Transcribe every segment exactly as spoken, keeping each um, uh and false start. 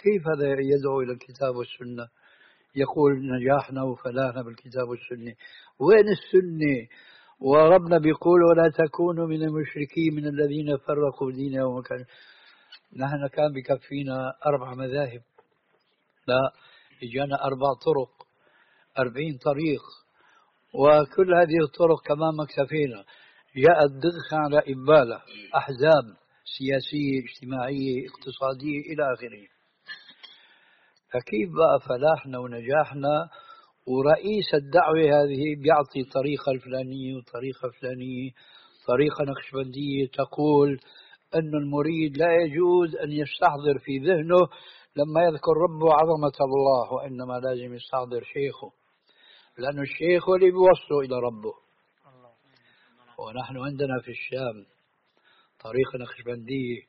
كيف هذا يدعو إلى الكتاب والسنة؟ يقول نجاحنا وفلاحنا بالكتاب والسنة. وين السنة؟ وربنا بيقول ولا تكونوا من المشركين من الذين فرقوا دينهم وكان. نحن كان بكفينا أربع مذاهب، لا، إجانا أربع طرق، أربعين طريق، وكل هذه الطرق كمان ما اكتفينا، جاءت ضغط على إبالة أحزاب سياسية اجتماعية اقتصادية إلى آخره. فكيف بقى فلاحنا ونجاحنا ورئيس الدعوة هذه بيعطي طريقة الفلانية وطريقة فلانية، طريقة نقشبندية تقول أن المريد لا يجوز أن يستحضر في ذهنه لما يذكر ربه عظمة الله، وإنما لازم يستحضر شيخه، لأن الشيخ هو اللي بيوصله إلى ربه. ونحن عندنا في الشام طريقة نقشبندية،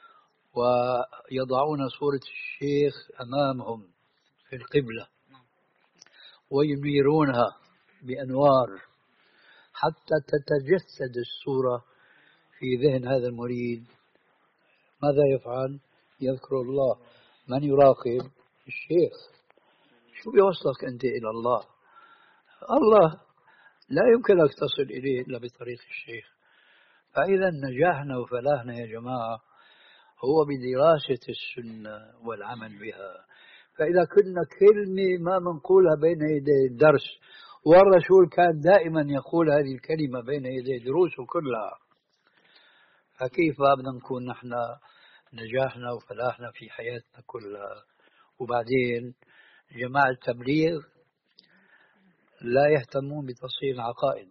ويضعون صورة الشيخ أمامهم في القبلة وينيرونها بأنوار حتى تتجسد الصورة في ذهن هذا المريد. ماذا يفعل؟ يذكر الله. من يراقب؟ الشيخ. شو بيوصلك أنت إلى الله؟ الله لا يمكنك تصل إليه إلا بطريق الشيخ. فإذا نجاحنا وفلاحنا يا جماعة هو بدراسة السنة والعمل بها. فإذا كنا كلمة ما منقولها بين يدي الدرس، والرسول كان دائما يقول هذه الكلمة بين يدي دروسه كلها، فكيف بدنا نكون نحن نجاحنا وفلاحنا في حياتنا كلها؟ وبعدين جماعة التبليغ لا يهتمون بتصحيح العقائد.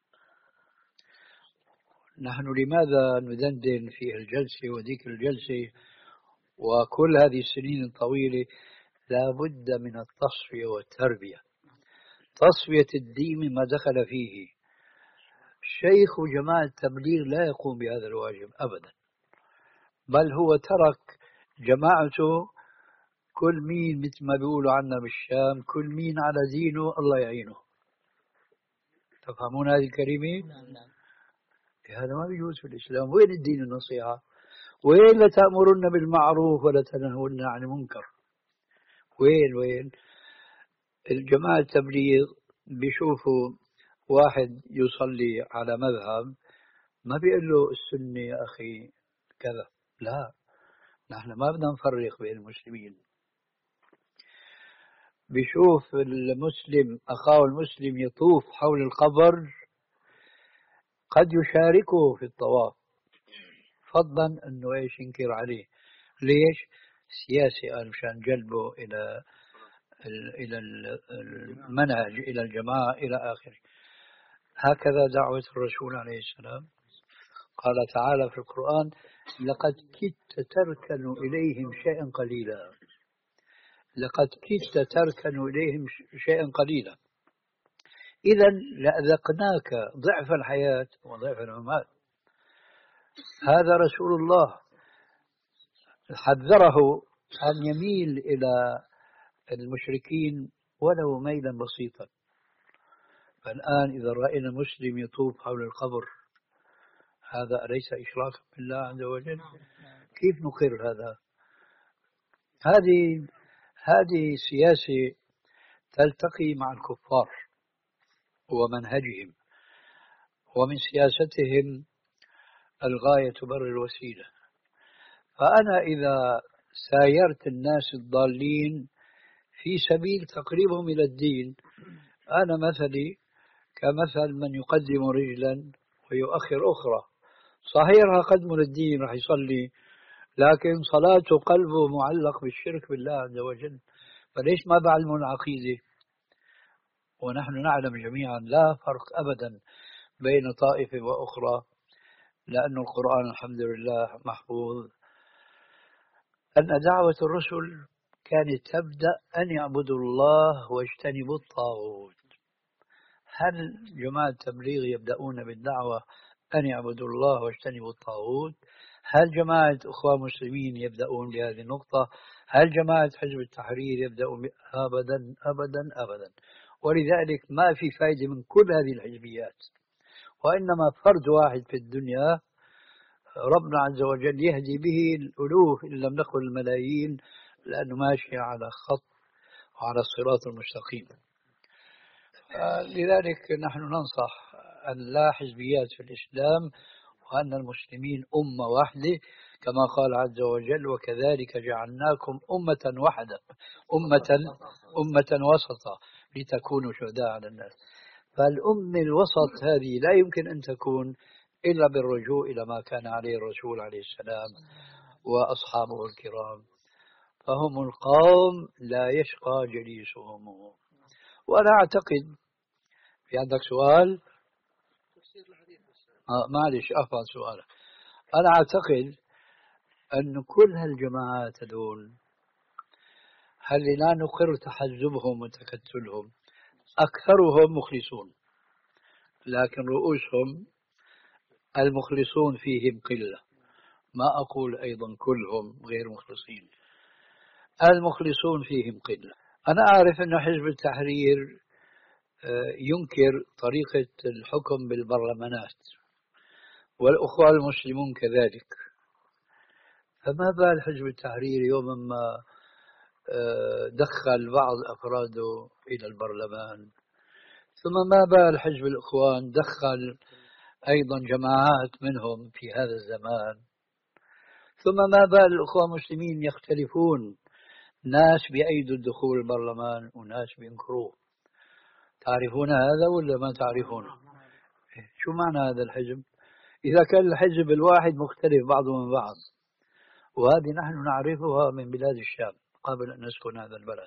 نحن لماذا ندندن في الجلسة وذيك الجلسة وكل هذه السنين الطويلة؟ لا بد من التصفية والتربية، تصفية الدين ما دخل فيه. شيخ جماعة التبليغ لا يقوم بهذا الواجب أبدا، بل هو ترك جماعته كل مين مثل ما بيقولوا عنا بالشام كل مين على دينه الله يعينه. تفهمون هذه الكلمة؟ نعم نعم. هذا ما بيجوز في الإسلام. وين الدين النصيحة؟ وين لا تأمرن بالمعروف ولا تنهون عن المنكر؟ وين وين الجماعة التبليغ بيشوفوا واحد يصلي على مذهب ما بيقول له السنة يا أخي كذا، لا، نحن ما بدنا نفرق بين المسلمين. بيشوف المسلم أخاه المسلم يطوف حول القبر قد يشاركه في الطواف، فضلا أنه إيش ينكر عليه. ليش؟ سياسي، قال مشان جلبه إلى إلى المنهج، إلى الجماعة، إلى آخره. هكذا دعوة الرسول عليه السلام. قال تعالى في القرآن لقد كدت تركن إليهم شيئا قليلا، لقد كدت تركن إليهم شيئا قليلا. إذا لأذقناك ضعف الحياة وضعف الممات. هذا رسول الله حذره أن يميل إلى المشركين ولو ميلا بسيطا. فالآن إذا رأينا مسلم يطوف حول القبر، هذا أليس إشراكا بالله عز وجل؟ كيف نقر هذا؟ هذه هذه سياسة تلتقي مع الكفار ومنهجهم، ومن سياستهم الغاية تبرر الوسيلة. فأنا إذا سايرت الناس الضالين في سبيل تقريبهم إلى الدين، أنا مثلي كمثل من يقدم رجلا ويؤخر أخرى. صحيح قدم للدين راح يصلي، لكن صلاته قلبه معلق بالشرك بالله عز وجل، فليش ما بعلمه العقيدة؟ ونحن نعلم جميعا لا فرق أبدا بين طائفة وأخرى، لأن القرآن الحمد لله محفوظ. أن دعوة الرسل كانت تبدأ أن يعبدوا الله واجتنبوا الطاغوت. هل جماعة التبليغ يبدأون بالدعوة أن يعبدوا الله واجتنبوا الطاغوت؟ هل جماعة أخوة مسلمين يبدأون بهذه النقطة؟ هل جماعة حزب التحرير يبدأون ب... أبدا أبدا أبدا. ولذلك ما في فائدة من كل هذه الحزبيات، وإنما فرد واحد في الدنيا ربنا عز وجل يهدي به الألوف إن لم نقل الملايين لأنه ماشي على خط وعلى الصراط المستقيم. لذلك نحن ننصح أن لا حزبيات في الإسلام، وأن المسلمين أمة واحدة كما قال عز وجل: وكذلك جعلناكم أمة واحدة أمة أمة وسطا لتكونوا شهداء على الناس. فالأمة الوسط هذه لا يمكن أن تكون إلا بالرجوع إلى ما كان عليه الرسول عليه السلام وأصحابه الكرام، فهم القوم لا يشقى جليسهم. وأنا أعتقد في عندك سؤال؟ آه معلش أفضل سؤالك. أنا أعتقد أن كل هالجماعات هذول هل لا نقر تحزبهم وتكتلهم، أكثرهم مخلصون، لكن رؤوسهم المخلصون فيهم قلة. ما أقول أيضا كلهم غير مخلصين، المخلصون فيهم قلة. أنا أعرف أن حزب التحرير ينكر طريقة الحكم بالبرلمانات، والأخوة المسلمون كذلك. فما بال حزب التحرير يوم ما دخل بعض أفراده إلى البرلمان، ثم ما بال حزب الإخوان دخل أيضا جماعات منهم في هذا الزمان، ثم ما بال الأخوة المسلمين يختلفون، ناس بأيدوا الدخول البرلمان وناس بينكروه. تعرفون هذا ولا ما تعرفونه؟ شو معنى هذا الحزب؟ إذا كان الحزب الواحد مختلف بعضه من بعض، وهذه نحن نعرفها من بلاد الشام قبل أن نسكن هذا البلد.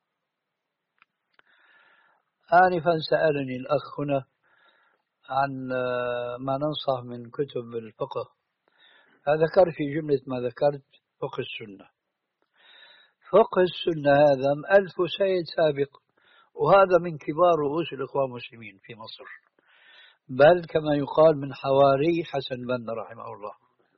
آنفا سألني الأخ هنا عن ما ننصح من كتب الفقه، ذكر في جملة ما ذكرت فقه السنة. فقه السنة هذا مؤلف سيد سابق، وهذا من كبار رؤوس الإخوان المسلمين في مصر، بل كما يقال من حواري حسن بنا رحمه الله.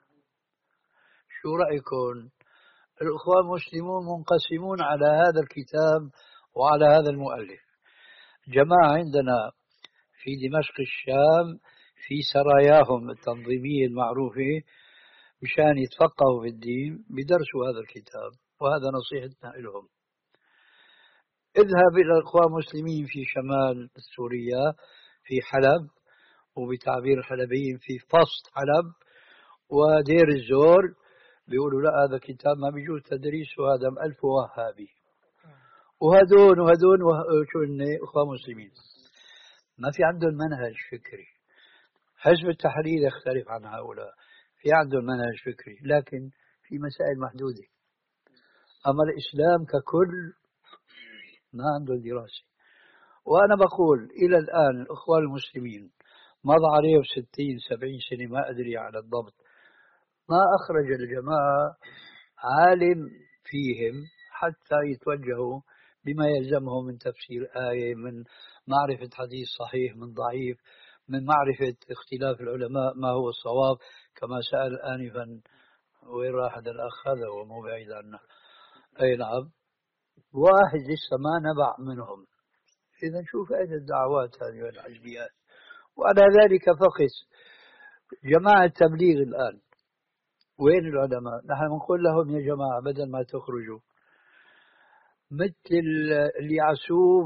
شو رأيكم؟ الإخوان المسلمون منقسمون على هذا الكتاب وعلى هذا المؤلف. جماعة عندنا في دمشق الشام في سراياهم التنظيمية المعروفة مشان يتفقهوا في الدين بدرسوا هذا الكتاب، وهذا نصيحتنا لهم. اذهب إلى الإخوان المسلمين في شمال سوريا في حلب، وبتعبير الحلبيين في فسط حلب ودير الزور، بيقولوا لا هذا كتاب ما بيجوز تدريسه، هذا مؤلف وهابي. وهدون وهدون شو هن إخوان مسلمين ما في عندهم منهج فكري. حزب التحرير يختلف عن هؤلاء، في عندهم منهج فكري لكن في مسائل محدودة. أما الإسلام ككل ما عنده دراسة. وأنا بقول إلى الآن الأخوان المسلمين مضى عليهم ستين سبعين سنة ما أدري على الضبط، ما أخرج الجماعة عالم فيهم حتى يتوجهوا بما يلزمهم من تفسير آية، من معرفة حديث صحيح من ضعيف، من معرفة اختلاف العلماء ما هو الصواب. كما سأل آنفا وين راح هذا الأخ، هذا هو مو بعيد عنه. أي نعم، واحد لسه ما نبع منهم. إذا شوف أين الدعوات هذه والحزبيات. وعلى ذلك فقس جماعة التبليغ الآن وين العلماء؟ نحن نقول لهم يا جماعة بدل ما تخرجوا مثل اليعسوب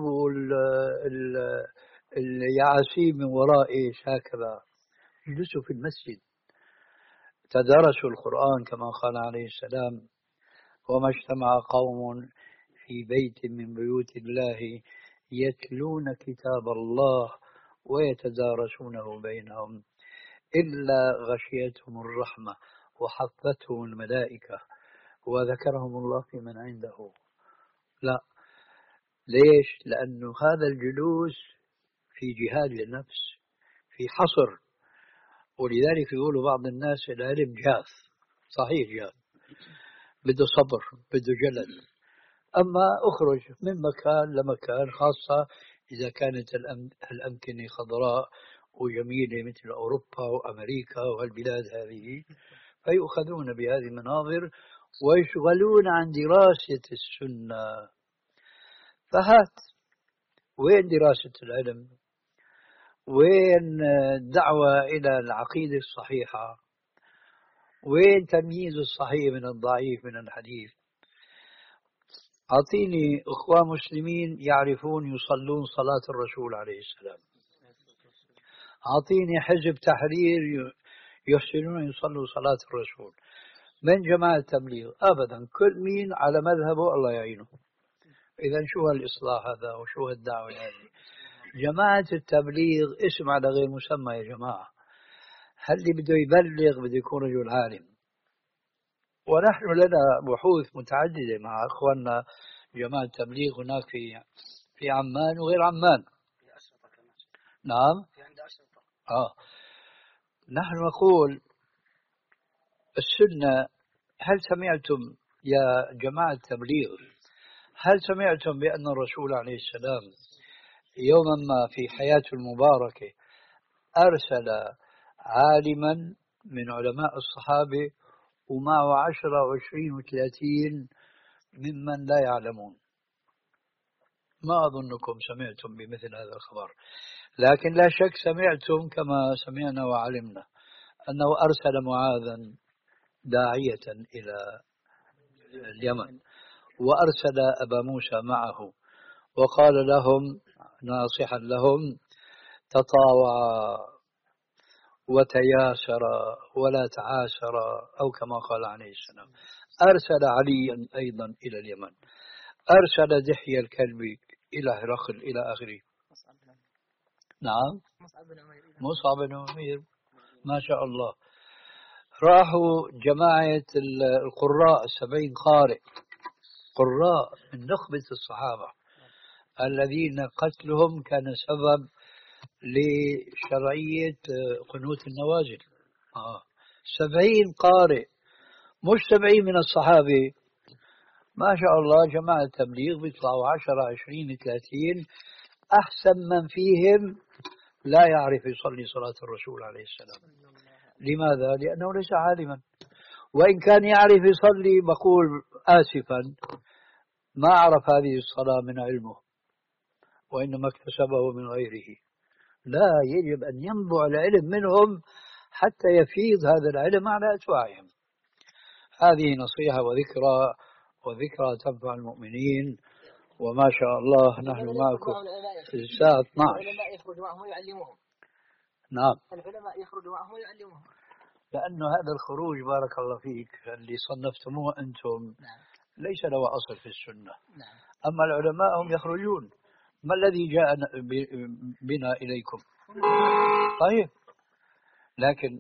واليعاسيب من وراء إيش هكذا، يجلسوا في المسجد تدارسوا القرآن كما قال عليه السلام: وما اجتمع قوم في بيت من بيوت الله يتلون كتاب الله ويتدارسونه بينهم إلا غشيتهم الرحمة وحفتهم الملائكة وذكرهم الله في من عنده. لا، ليش؟ لأنه هذا الجلوس في جهاد للنفس، في حصر. ولذلك يقولوا بعض الناس العلم جاف، صحيح جاف، بده صبر بده جلد. أما أخرج من مكان لمكان، خاصة إذا كانت الأمكنة خضراء وجميلة مثل أوروبا وأمريكا والبلاد هذه، فيؤخذون بهذه المناظر ويشغلون عن دراسة السنة. فهات وين دراسة العلم؟ وين الدعوة إلى العقيدة الصحيحة؟ وين تمييز الصحيح من الضعيف من الحديث؟ أعطيني إخوان مسلمين يعرفون يصلون صلاة الرسول عليه السلام. أعطيني حزب تحرير يحسنون يصلوا صلاة الرسول. من جماعة التبليغ أبدا، كل مين على مذهبه الله يعينه. إذا شو هالإصلاح هذا وشو هالدعوة هذه؟ جماعة التبليغ اسم على غير مسمى يا جماعة. هل اللي بده يبلغ بده يكون رجل عالم، ونحن لنا بحوث متعددة مع أخواننا جماعة التبليغ هناك في في عمان وغير عمان. نعم. آه. نحن نقول السنة. هل سمعتم يا جماعة التبليغ، هل سمعتم بأن الرسول عليه السلام يوما ما في حياته المباركة أرسل عالما من علماء الصحابة ومعه عشرة وعشرين وثلاثين ممن لا يعلمون؟ ما أظنكم سمعتم بمثل هذا الخبر، لكن لا شك سمعتم كما سمعنا وعلمنا أنه أرسل معاذا داعية إلى اليمن، وأرسل أبا موسى معه وقال لهم ناصحا لهم: تطاوعا وتياسرا ولا تعاسرا، أو كما قال عليه السلام. أرسل عليا أيضا إلى اليمن، أرسل دحية الكلبي إلى هرقل إلى آخره. نعم، مصعب بن عمير ما شاء الله. راحوا جماعة القراء السبعين قارئ، قراء من نخبة الصحابة الذين قتلهم كان سبب لشرعية قنوت النوازل. آه. سبعين قارئ، مش سبعين من الصحابة. ما شاء الله جماعة التبليغ بيطلعوا عشرة عشرين ثلاثين، أحسن من فيهم لا يعرف يصلي صلاة الرسول عليه السلام. لماذا؟ لأنه ليس عالما، وإن كان يعرف يصلي بقول آسفا ما عرف هذه الصلاة من علمه، وإنما اكتسبه من غيره. لا، يجب أن ينبع العلم منهم حتى يفيض هذا العلم على أتباعهم. هذه نصيحة وذكرى، وذكرى تنفع المؤمنين. وما شاء الله نحن معكم في الساعة اثنعش. العلماء يخرجوا معهم ويعلموهم. نعم، العلماء يخرجوا معهم ويعلموهم، لأنه هذا الخروج بارك الله فيك اللي صنفتموه أنتم نعم. ليس له أصل في السنة. نعم. أما العلماء هم يخرجون. ما الذي جاء بنا إليكم؟ طيب، لكن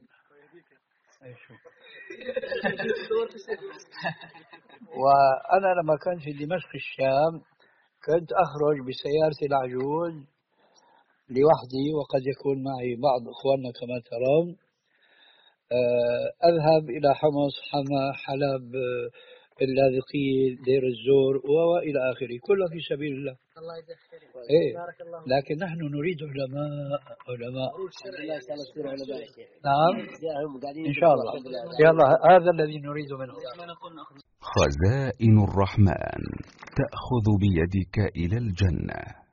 وأنا لما كنت في دمشق الشام كنت أخرج بسيارتي العجوز لوحدي، وقد يكون معي بعض إخواننا كما ترون. أذهب إلى حمص، حما، حلب، اللاذقية، دير الزور وإلى آخره، كله في سبيل الله. الله يجزاك خير. إيه. لكن نحن نريد علماء علماء. نعم إن شاء الله. يلا هذا الذي نريد منه. خزائن الرحمن تأخذ بيدك إلى الجنة.